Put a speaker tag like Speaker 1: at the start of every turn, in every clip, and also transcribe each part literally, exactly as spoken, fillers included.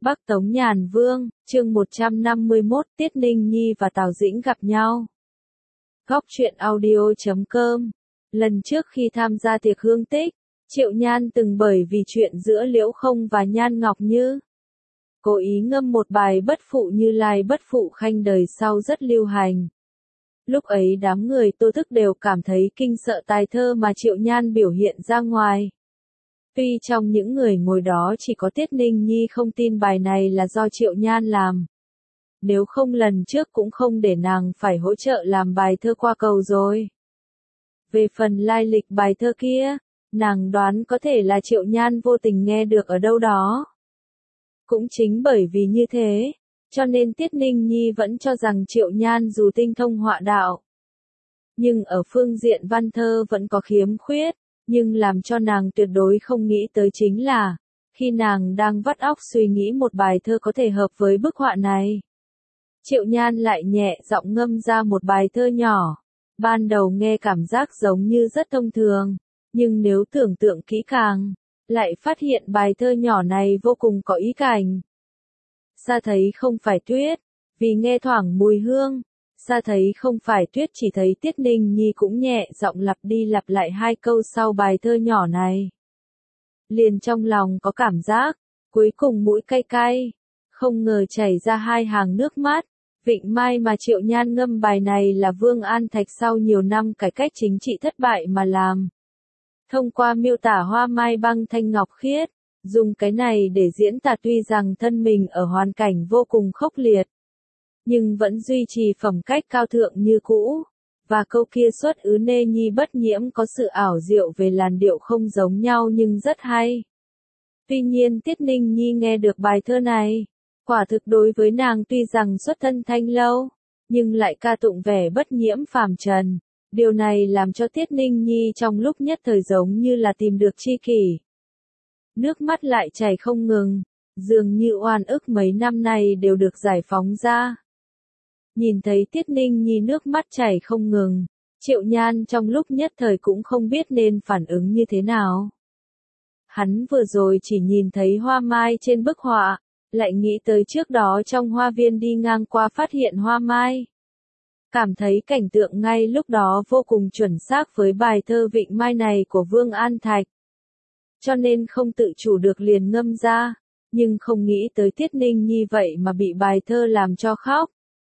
Speaker 1: Bắc Tống Nhàn Vương, chương một trăm năm mươi mốt, Tiết Ninh Nhi và Tào Dĩnh gặp nhau. Góc truyện audio chấm com. Lần trước khi tham gia tiệc hương tích, Triệu Nhan từng bởi vì chuyện giữa Liễu Không và Nhan Ngọc Như cố ý ngâm một bài bất phụ Như Lai bất phụ khanh đời sau rất lưu hành. Lúc ấy đám người Tô Thức đều cảm thấy kinh sợ tài thơ mà Triệu Nhan biểu hiện ra ngoài. Tuy trong những người ngồi đó chỉ có Tiết Ninh Nhi không tin bài này là do Triệu Nhan làm. Nếu không lần trước cũng không để nàng phải hỗ trợ làm bài thơ qua cầu rồi. Về phần lai lịch bài thơ kia, nàng đoán có thể là Triệu Nhan vô tình nghe được ở đâu đó. Cũng chính bởi vì như thế, cho nên Tiết Ninh Nhi vẫn cho rằng Triệu Nhan dù tinh thông họa đạo, nhưng ở phương diện văn thơ vẫn có khiếm khuyết. Nhưng làm cho nàng tuyệt đối không nghĩ tới chính là, khi nàng đang vắt óc suy nghĩ một bài thơ có thể hợp với bức họa này, Triệu Nhan lại nhẹ giọng ngâm ra một bài thơ nhỏ. Ban đầu nghe cảm giác giống như rất thông thường, nhưng nếu tưởng tượng kỹ càng, lại phát hiện bài thơ nhỏ này vô cùng có ý cảnh. Xa thấy không phải tuyết, vì nghe thoảng mùi hương. Xa thấy không phải tuyết, chỉ thấy Tiết Ninh Nhi cũng nhẹ giọng lặp đi lặp lại hai câu sau bài thơ nhỏ này. Liền trong lòng có cảm giác, cuối cùng mũi cay cay, không ngờ chảy ra hai hàng nước mắt. Vịnh Mai mà Triệu Nhan ngâm bài này là Vương An Thạch sau nhiều năm cải cách chính trị thất bại mà làm. Thông qua miêu tả hoa mai băng thanh ngọc khiết, dùng cái này để diễn tả tuy rằng thân mình ở hoàn cảnh vô cùng khốc liệt, nhưng vẫn duy trì phẩm cách cao thượng như cũ. Và câu kia xuất ứ nê nhi bất nhiễm có sự ảo diệu về làn điệu không giống nhau nhưng rất hay. Tuy nhiên Tiết Ninh Nhi nghe được bài thơ này, quả thực đối với nàng tuy rằng xuất thân thanh lâu, nhưng lại ca tụng vẻ bất nhiễm phàm trần. Điều này làm cho Tiết Ninh Nhi trong lúc nhất thời giống như là tìm được tri kỷ. Nước mắt lại chảy không ngừng, dường như oan ức mấy năm nay đều được giải phóng ra. Nhìn thấy Tiết Ninh Nhi nước mắt chảy không ngừng, Triệu Nhan trong lúc nhất thời cũng không biết nên phản ứng như thế nào. Hắn vừa rồi chỉ nhìn thấy hoa mai trên bức họa, lại nghĩ tới trước đó trong hoa viên đi ngang qua phát hiện hoa mai. Cảm thấy cảnh tượng ngay lúc đó vô cùng chuẩn xác với bài thơ Vịnh Mai này của Vương An Thạch. Cho nên không tự chủ được liền ngâm ra, nhưng không nghĩ tới Tiết Ninh Nhi vậy mà bị bài thơ làm cho khóc.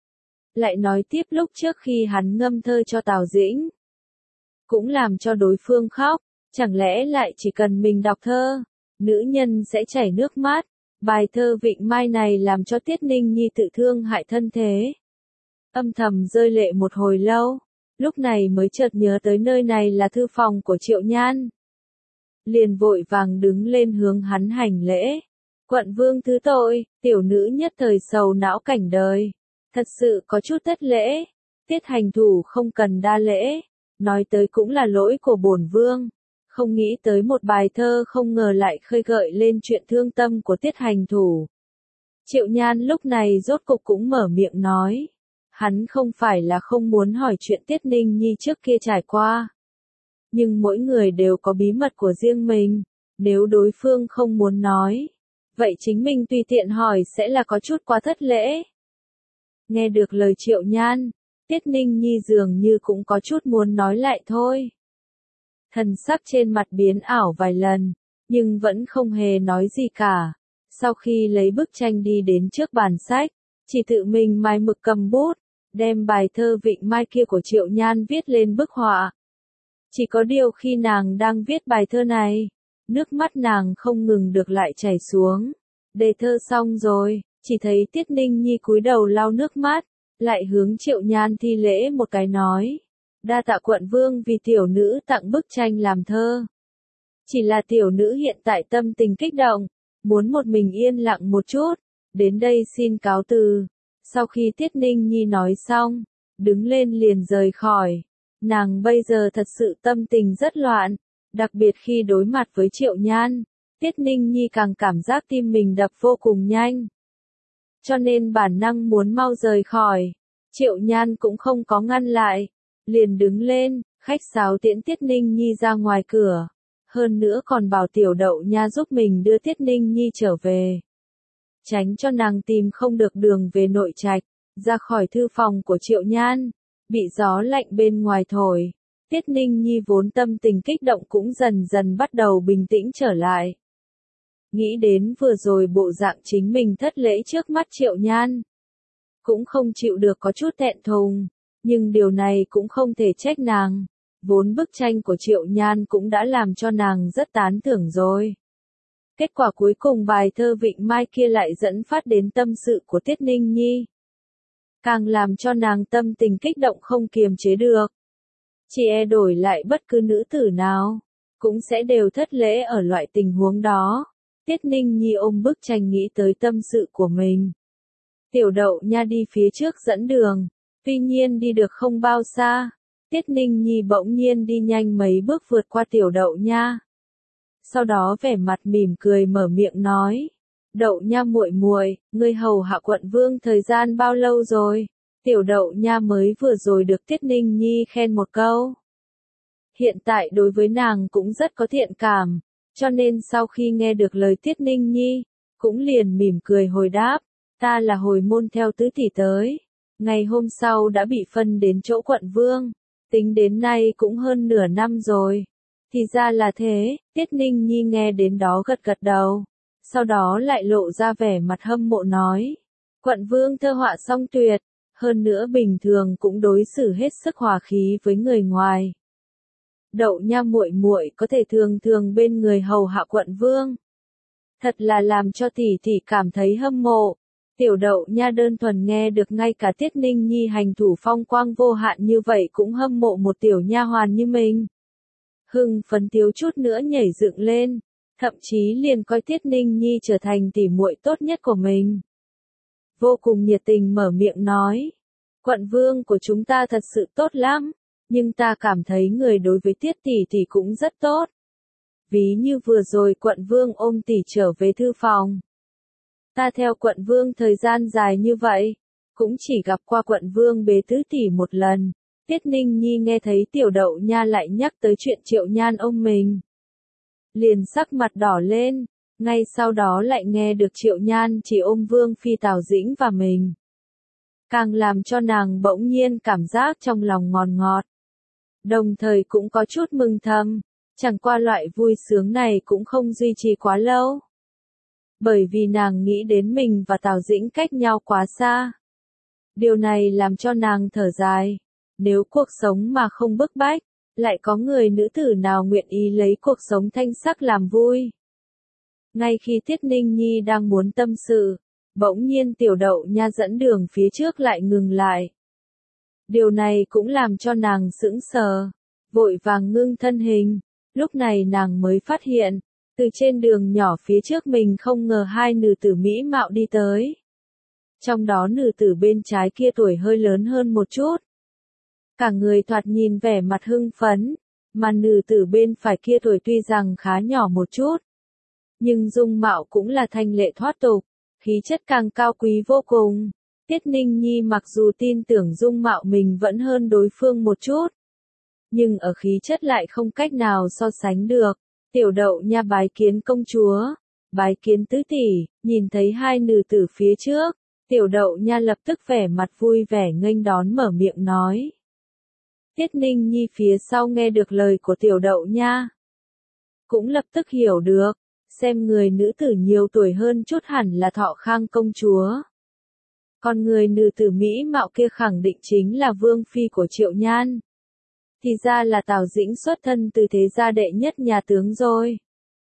Speaker 1: Lại nói tiếp lúc trước khi hắn ngâm thơ cho Tào Dĩnh, cũng làm cho đối phương khóc, chẳng lẽ lại chỉ cần mình đọc thơ, nữ nhân sẽ chảy nước mắt. Bài thơ Vịnh Mai này làm cho Tiết Ninh Nhi tự thương hại thân thế. Âm thầm rơi lệ một hồi lâu, lúc này mới chợt nhớ tới nơi này là thư phòng của Triệu Nhan. Liền vội vàng đứng lên hướng hắn hành lễ. Quận vương thứ tội, tiểu nữ nhất thời sầu não cảnh đời. Thật sự có chút thất lễ, Tiết hành thủ không cần đa lễ, nói tới cũng là lỗi của bổn vương, không nghĩ tới một bài thơ không ngờ lại khơi gợi lên chuyện thương tâm của Tiết hành thủ. Triệu Nhan lúc này rốt cục cũng mở miệng nói, hắn không phải là không muốn hỏi chuyện Tiết Ninh Nhi trước kia trải qua, nhưng mỗi người đều có bí mật của riêng mình, nếu đối phương không muốn nói, vậy chính mình tùy tiện hỏi sẽ là có chút quá thất lễ. Nghe được lời Triệu Nhan, Tiết Ninh Nhi dường như cũng có chút muốn nói lại thôi. Thần sắc trên mặt biến ảo vài lần, nhưng vẫn không hề nói gì cả. Sau khi lấy bức tranh đi đến trước bàn sách, chỉ tự mình mài mực cầm bút, đem bài thơ Vịnh Mai kia của Triệu Nhan viết lên bức họa. Chỉ có điều khi nàng đang viết bài thơ này, nước mắt nàng không ngừng được lại chảy xuống. Đề thơ xong rồi, chỉ thấy Tiết Ninh Nhi cúi đầu lau nước mắt, lại hướng Triệu Nhan thi lễ một cái nói, đa tạ quận vương vì tiểu nữ tặng bức tranh làm thơ. Chỉ là tiểu nữ hiện tại tâm tình kích động, muốn một mình yên lặng một chút, đến đây xin cáo từ. Sau khi Tiết Ninh Nhi nói xong, đứng lên liền rời khỏi. Nàng bây giờ thật sự tâm tình rất loạn, đặc biệt khi đối mặt với Triệu Nhan, Tiết Ninh Nhi càng cảm giác tim mình đập vô cùng nhanh. Cho nên bản năng muốn mau rời khỏi. Triệu Nhan cũng không có ngăn lại, liền đứng lên, khách sáo tiễn Tiết Ninh Nhi ra ngoài cửa. Hơn nữa còn bảo tiểu đậu nha giúp mình đưa Tiết Ninh Nhi trở về. tránh cho nàng tìm không được đường về nội trạch, ra khỏi thư phòng của Triệu Nhan, bị gió lạnh bên ngoài thổi. Tiết Ninh Nhi vốn tâm tình kích động cũng dần dần bắt đầu bình tĩnh trở lại. Nghĩ đến vừa rồi bộ dạng chính mình thất lễ trước mắt Triệu Nhan, cũng không chịu được có chút thẹn thùng, nhưng điều này cũng không thể trách nàng. Vốn bức tranh của Triệu Nhan cũng đã làm cho nàng rất tán thưởng rồi. Kết quả cuối cùng bài thơ Vịnh Mai kia lại dẫn phát đến tâm sự của Tiết Ninh Nhi, càng làm cho nàng tâm tình kích động không kiềm chế được. Chỉ e đổi lại bất cứ nữ tử nào, cũng sẽ đều thất lễ ở loại tình huống đó. Tiết Ninh Nhi ôm bức tranh nghĩ tới tâm sự của mình. Tiểu Đậu Nha đi phía trước dẫn đường, tuy nhiên đi được không bao xa, Tiết Ninh Nhi bỗng nhiên đi nhanh mấy bước vượt qua Tiểu Đậu Nha. Sau đó vẻ mặt mỉm cười mở miệng nói: "Đậu Nha muội muội, ngươi hầu hạ quận vương thời gian bao lâu rồi?" Tiểu Đậu Nha mới vừa rồi được Tiết Ninh Nhi khen một câu. Hiện tại đối với nàng cũng rất có thiện cảm, cho nên sau khi nghe được lời Tiết Ninh Nhi, cũng liền mỉm cười hồi đáp: "Ta là hồi môn theo tứ tỷ tới, ngày hôm sau đã bị phân đến chỗ quận vương, tính đến nay cũng hơn nửa năm rồi." Thì ra là thế. Tiết Ninh Nhi nghe đến đó gật gật đầu, sau đó lại lộ ra vẻ mặt hâm mộ nói: "Quận vương thơ họa song tuyệt, hơn nữa bình thường cũng đối xử hết sức hòa khí với người ngoài. Đậu Nha muội muội có thể thường thường bên người hầu hạ quận vương, thật là làm cho tỷ tỷ cảm thấy hâm mộ." Tiểu Đậu Nha đơn thuần nghe được ngay cả Tiết Ninh Nhi hành thủ phong quang vô hạn như vậy cũng hâm mộ một tiểu nha hoàn như mình. Hưng phấn thiếu chút nữa nhảy dựng lên, thậm chí liền coi Tiết Ninh Nhi trở thành tỷ muội tốt nhất của mình. Vô cùng nhiệt tình mở miệng nói: "Quận vương của chúng ta thật sự tốt lắm, nhưng ta cảm thấy người đối với Tiết tỷ tỷ cũng rất tốt. Ví như vừa rồi quận vương ôm tỷ trở về thư phòng. Ta theo quận vương thời gian dài như vậy, cũng chỉ gặp qua quận vương bế tứ tỷ một lần." Tiết Ninh Nhi nghe thấy Tiểu Đậu Nha lại nhắc tới chuyện Triệu Nhan ôm mình, liền sắc mặt đỏ lên, ngay sau đó lại nghe được Triệu Nhan chỉ ôm Vương Phi Tào Dĩnh và mình, càng làm cho nàng bỗng nhiên cảm giác trong lòng ngọt ngọt. Đồng thời cũng có chút mừng thầm, chẳng qua loại vui sướng này cũng không duy trì quá lâu. Bởi vì nàng nghĩ đến mình và Tào Dĩnh cách nhau quá xa. Điều này làm cho nàng thở dài. Nếu cuộc sống mà không bức bách, lại có người nữ tử nào nguyện ý lấy cuộc sống thanh sắc làm vui. Ngay khi Tiết Ninh Nhi đang muốn tâm sự, bỗng nhiên Tiểu Đậu Nha dẫn đường phía trước lại ngừng lại. Điều này cũng làm cho nàng sững sờ, vội vàng ngưng thân hình. Lúc này nàng mới phát hiện, từ trên đường nhỏ phía trước mình không ngờ hai nữ tử mỹ mạo đi tới. Trong đó nữ tử bên trái kia tuổi hơi lớn hơn một chút. Cả người thoạt nhìn vẻ mặt hưng phấn, mà nữ tử bên phải kia tuổi tuy rằng khá nhỏ một chút, nhưng dung mạo cũng là thanh lệ thoát tục, khí chất càng cao quý vô cùng. Tiết Ninh Nhi mặc dù tin tưởng dung mạo mình vẫn hơn đối phương một chút, nhưng ở khí chất lại không cách nào so sánh được. Tiểu Đậu Nha bái kiến công chúa, bái kiến tứ tỷ. Nhìn thấy hai nữ tử phía trước, Tiểu Đậu Nha lập tức vẻ mặt vui vẻ nghênh đón mở miệng nói. Tiết Ninh Nhi phía sau nghe được lời của Tiểu Đậu Nha, cũng lập tức hiểu được, xem người nữ tử nhiều tuổi hơn chút hẳn là Thọ Khang công chúa. Còn người nữ tử mỹ mạo kia khẳng định chính là Vương Phi của Triệu Nhan. Thì ra là Tào Dĩnh xuất thân từ thế gia đệ nhất nhà tướng rồi.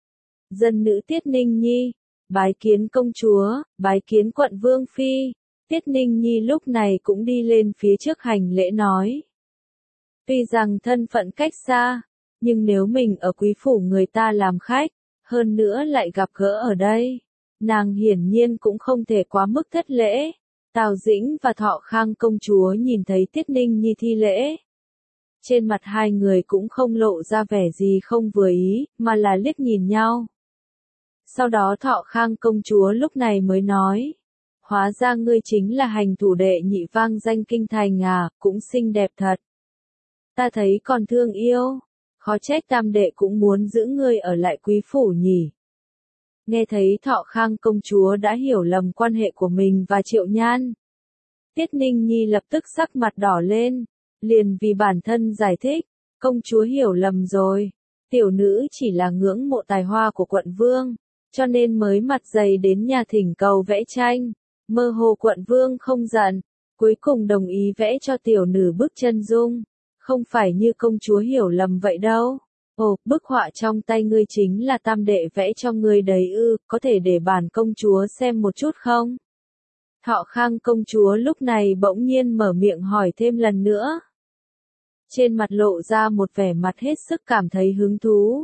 Speaker 1: Dân nữ Tiết Ninh Nhi, bái kiến công chúa, bái kiến quận Vương Phi. Tiết Ninh Nhi lúc này cũng đi lên phía trước hành lễ nói. Tuy rằng thân phận cách xa, nhưng nếu mình ở quý phủ người ta làm khách, hơn nữa lại gặp gỡ ở đây, nàng hiển nhiên cũng không thể quá mức thất lễ. Tào Dĩnh và Thọ Khang công chúa nhìn thấy Tiết Ninh Nhi thi lễ, trên mặt hai người cũng không lộ ra vẻ gì không vừa ý, mà là liếc nhìn nhau. Sau đó Thọ Khang công chúa lúc này mới nói, hóa ra ngươi chính là hành thủ đệ nhị vang danh kinh thành à, cũng xinh đẹp thật. Ta thấy còn thương yêu, khó trách tam đệ cũng muốn giữ ngươi ở lại quý phủ nhỉ. Nghe thấy Thọ Khang công chúa đã hiểu lầm quan hệ của mình và Triệu Nhan. Tiết Ninh Nhi lập tức sắc mặt đỏ lên, liền vì bản thân giải thích, công chúa hiểu lầm rồi, tiểu nữ chỉ là ngưỡng mộ tài hoa của quận vương, cho nên mới mặt dày đến nhà thỉnh cầu vẽ tranh, mơ hồ quận vương không giận, cuối cùng đồng ý vẽ cho tiểu nữ bức chân dung, không phải như công chúa hiểu lầm vậy đâu. Ồ, bức họa trong tay ngươi chính là tam đệ vẽ cho ngươi đấy ư, có thể để bản công chúa xem một chút không? Thọ Khang công chúa lúc này bỗng nhiên mở miệng hỏi thêm lần nữa. Trên mặt lộ ra một vẻ mặt hết sức cảm thấy hứng thú.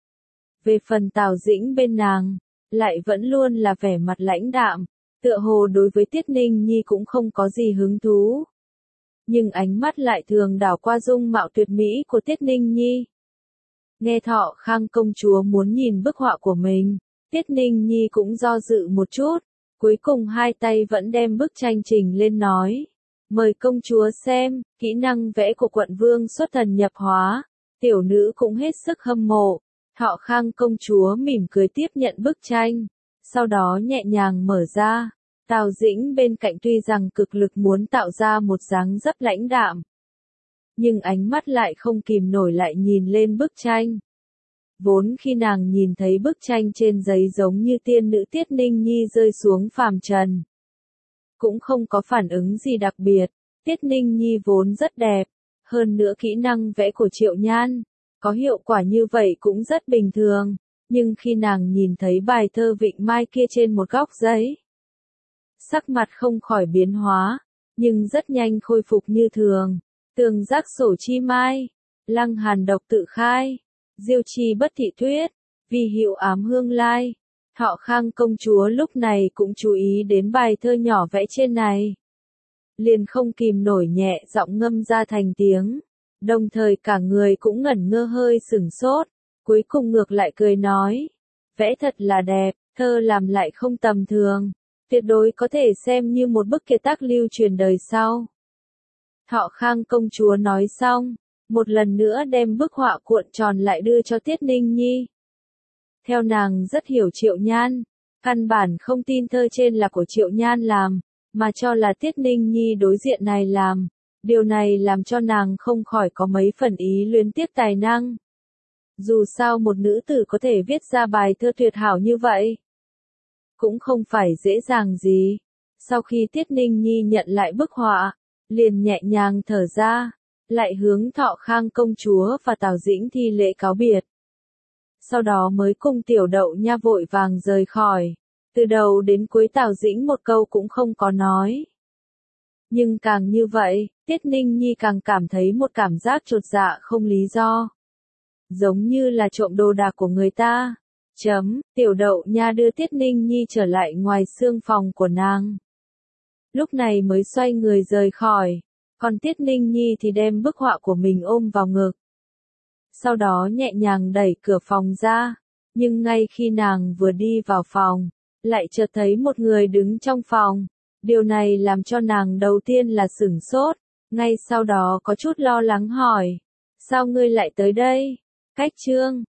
Speaker 1: Về phần Tào Dĩnh bên nàng, lại vẫn luôn là vẻ mặt lãnh đạm, tựa hồ đối với Tiết Ninh Nhi cũng không có gì hứng thú. Nhưng ánh mắt lại thường đảo qua dung mạo tuyệt mỹ của Tiết Ninh Nhi. Nghe Thọ Khang công chúa muốn nhìn bức họa của mình, Tiết Ninh Nhi cũng do dự một chút, cuối cùng hai tay vẫn đem bức tranh trình lên nói. Mời công chúa xem, kỹ năng vẽ của quận vương xuất thần nhập hóa, tiểu nữ cũng hết sức hâm mộ. Thọ Khang công chúa mỉm cười tiếp nhận bức tranh, sau đó nhẹ nhàng mở ra. Tào Dĩnh bên cạnh tuy rằng cực lực muốn tạo ra một dáng dấp lãnh đạm, nhưng ánh mắt lại không kìm nổi lại nhìn lên bức tranh. Vốn khi nàng nhìn thấy bức tranh trên giấy giống như tiên nữ Tiết Ninh Nhi rơi xuống phàm trần, cũng không có phản ứng gì đặc biệt. Tiết Ninh Nhi vốn rất đẹp, hơn nữa kỹ năng vẽ của Triệu Nhan, có hiệu quả như vậy cũng rất bình thường, nhưng khi nàng nhìn thấy bài thơ Vịnh Mai kia trên một góc giấy, sắc mặt không khỏi biến hóa, nhưng rất nhanh khôi phục như thường. Tường giác sổ chi mai, lăng hàn độc tự khai, diêu chi bất thị thuyết, vì hiệu ám hương lai. Thọ Khang công chúa lúc này cũng chú ý đến bài thơ nhỏ vẽ trên này. Liền không kìm nổi nhẹ giọng ngâm ra thành tiếng, đồng thời cả người cũng ngẩn ngơ hơi sửng sốt, cuối cùng ngược lại cười nói, vẽ thật là đẹp, thơ làm lại không tầm thường, tuyệt đối có thể xem như một bức kiệt tác lưu truyền đời sau. Thọ Khang công chúa nói xong, một lần nữa đem bức họa cuộn tròn lại đưa cho Tiết Ninh Nhi. Theo nàng rất hiểu Triệu Nhan, căn bản không tin thơ trên là của Triệu Nhan làm, mà cho là Tiết Ninh Nhi đối diện này làm. Điều này làm cho nàng không khỏi có mấy phần ý luyến tiếc tài năng. Dù sao một nữ tử có thể viết ra bài thơ tuyệt hảo như vậy, cũng không phải dễ dàng gì. Sau khi Tiết Ninh Nhi nhận lại bức họa, liền nhẹ nhàng thở ra, lại hướng Thọ Khang công chúa và Tào Dĩnh thi lễ cáo biệt. Sau đó mới cùng Tiểu Đậu Nha vội vàng rời khỏi, từ đầu đến cuối Tào Dĩnh một câu cũng không có nói. Nhưng càng như vậy, Tiết Ninh Nhi càng cảm thấy một cảm giác chột dạ không lý do. Giống như là trộm đồ đạc của người ta. Chấm, Tiểu Đậu Nha đưa Tiết Ninh Nhi trở lại ngoài xương phòng của nàng. Lúc này mới xoay người rời khỏi, còn Tiết Ninh Nhi thì đem bức họa của mình ôm vào ngực. Sau đó nhẹ nhàng đẩy cửa phòng ra, nhưng ngay khi nàng vừa đi vào phòng, lại chợt thấy một người đứng trong phòng. Điều này làm cho nàng đầu tiên là sửng sốt, ngay sau đó có chút lo lắng hỏi, sao ngươi lại tới đây? Cách chương